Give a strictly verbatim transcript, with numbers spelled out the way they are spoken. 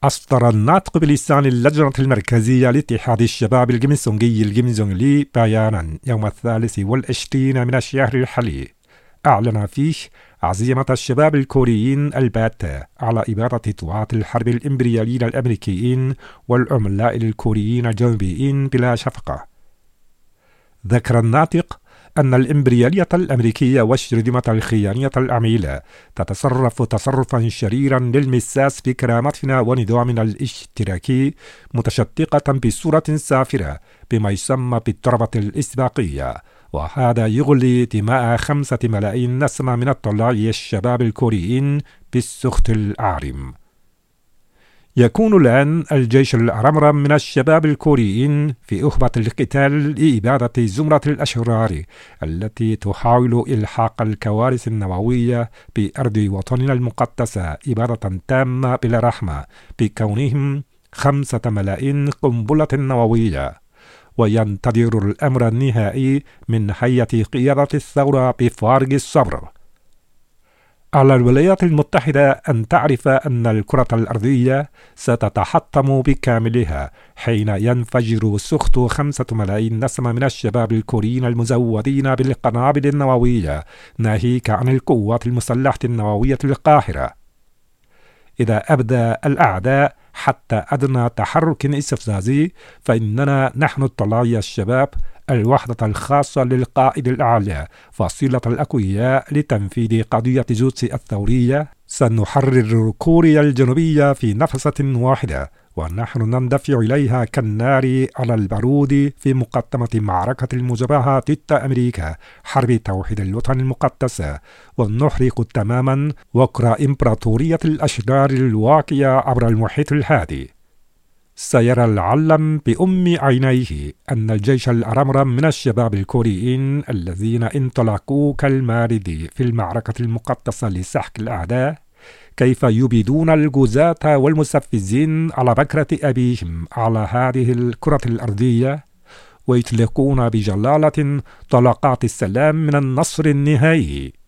أصدر الناطق بلسان اللجنة المركزية لاتحاد الشباب الجيمسونجي الجيمزونغلي بيانا يوم الثالث والعشرين من الشهر الحالي، أعلن فيه عزيمة الشباب الكوريين الباتة على إبادة طغاة الحرب الإمبرياليين الأمريكيين والعملاء الكوريين الجنوبيين بلا شفقة. ذكر الناطق أن الإمبريالية الأمريكية والشرذمة الخيانية العميلة تتصرف تصرفا شريرا للمساس بكرامتنا ونظامنا الاشتراكي، متشدقة بصورة سافرة بما يسمى بالضربة الاستباقية، وهذا يغلي دماء خمسة ملايين نسمة من الطلاب الشباب الكوريين بالسخط العارم. يكون الآن الجيش الأرمرم من الشباب الكوريين في أهبة القتال لإبادة زمرة الأشرار التي تحاول إلحاق الكوارث النووية بأرض وطننا المقدسة إبادة تامة بلا رحمة، بكونهم خمسة ملايين قنبلة نووية. وينتظر الأمر النهائي من هيئة قيادة الثورة بفارغ الصبر. على الولايات المتحدة أن تعرف أن الكرة الأرضية ستتحطم بكاملها حين ينفجر سخط خمسة ملايين نسمة من الشباب الكوريين المزودين بالقنابل النووية، ناهيك عن القوات المسلحة النووية القاهرة. إذا أبدى الأعداء حتى أدنى تحرك استفزازي، فإننا نحن الطلائع الشباب الوحدة الخاصة للقائد الأعلى فصيلة الأقوياء لتنفيذ قضية جوتسي الثورية، سنحرر كوريا الجنوبية في نفسة واحدة، ونحن نندفع إليها كالنار على البارود في مقدمة معركة المجابهة ضد أمريكا، حرب توحيد الوطن المقدسة، ونحرق تماما وكر إمبراطورية الأشرار الواقية عبر المحيط الهادي. سيرى العالم بأم عينيه أن الجيش الأرمرم من الشباب الكوريين الذين انطلقوا كالمارد في المعركة المقدسة لسحق الأعداء كيف يبيدون الجزاة والمستفزين على بكرة أبيهم على هذه الكرة الأرضية، ويطلقون بجلالة طلقات السلام من النصر النهائي.